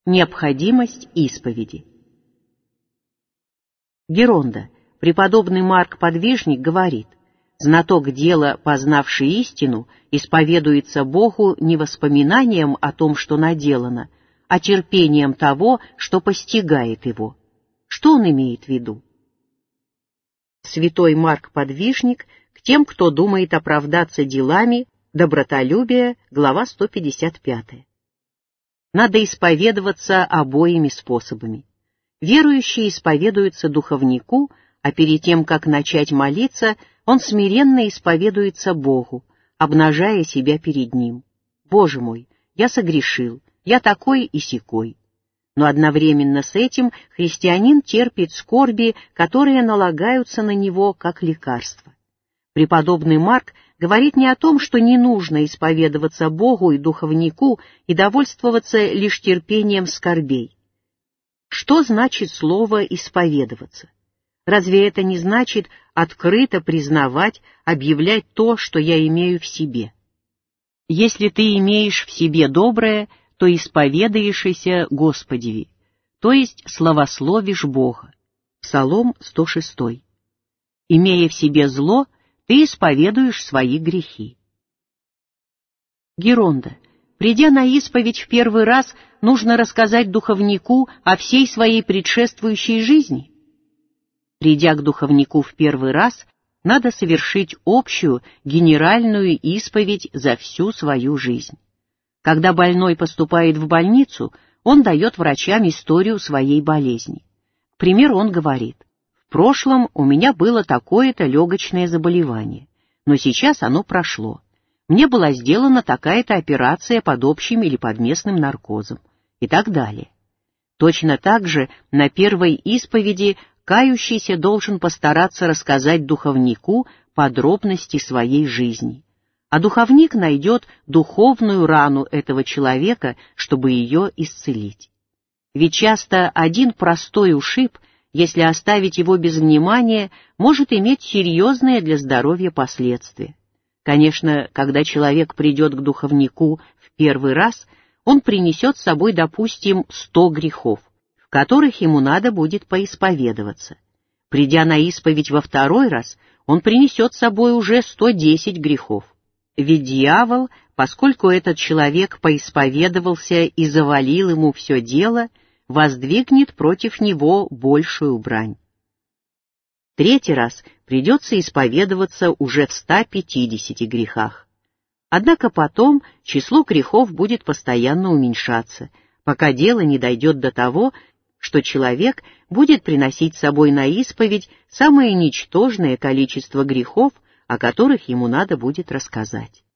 Необходимость исповеди. Геронда, преподобный Марк Подвижник, говорит: «Знаток дела, познавший истину, исповедуется Богу не воспоминанием о том, что наделано, а терпением того, что постигает его». Что он имеет в виду? Святой Марк Подвижник к тем, кто думает оправдаться делами, добротолюбие, глава 155. Надо исповедоваться обоими способами. Верующий исповедуется духовнику, а перед тем, как начать молиться, он смиренно исповедуется Богу, обнажая себя перед Ним. «Боже мой, я согрешил, я такой и сякой». Но одновременно с этим христианин терпит скорби, которые налагаются на него как лекарство. Преподобный Марк говорит не о том, что не нужно исповедоваться Богу и духовнику и довольствоваться лишь терпением скорбей. Что значит слово «исповедоваться»? Разве это не значит открыто признавать, объявлять то, что я имею в себе? Если ты имеешь в себе доброе, то исповедаешься Господеви, то есть славословишь Бога. Псалом 106. Имея в себе зло, ты исповедуешь свои грехи. Геронда, придя на исповедь в первый раз, нужно рассказать духовнику о всей своей предшествующей жизни. Придя к духовнику в первый раз, надо совершить общую, генеральную исповедь за всю свою жизнь. Когда больной поступает в больницу, он дает врачам историю своей болезни. К примеру, он говорит: «В прошлом у меня было такое-то легочное заболевание, но сейчас оно прошло. Мне была сделана такая-то операция под общим или под местным наркозом» и так далее. Точно так же на первой исповеди кающийся должен постараться рассказать духовнику подробности своей жизни, а духовник найдет духовную рану этого человека, чтобы ее исцелить. Ведь часто один простой ушиб, если оставить его без внимания, может иметь серьезные для здоровья последствия. Конечно, когда человек придет к духовнику в первый раз, он принесет с собой, допустим, 100 грехов, в которых ему надо будет поисповедоваться. Придя на исповедь во второй раз, он принесет с собой уже 110 грехов. Ведь дьявол, поскольку этот человек поисповедовался и завалил ему все дело, воздвигнет против него большую брань. Третий раз придется исповедоваться уже в 150 грехах. Однако потом число грехов будет постоянно уменьшаться, пока дело не дойдет до того, что человек будет приносить с собой на исповедь самое ничтожное количество грехов, о которых ему надо будет рассказать.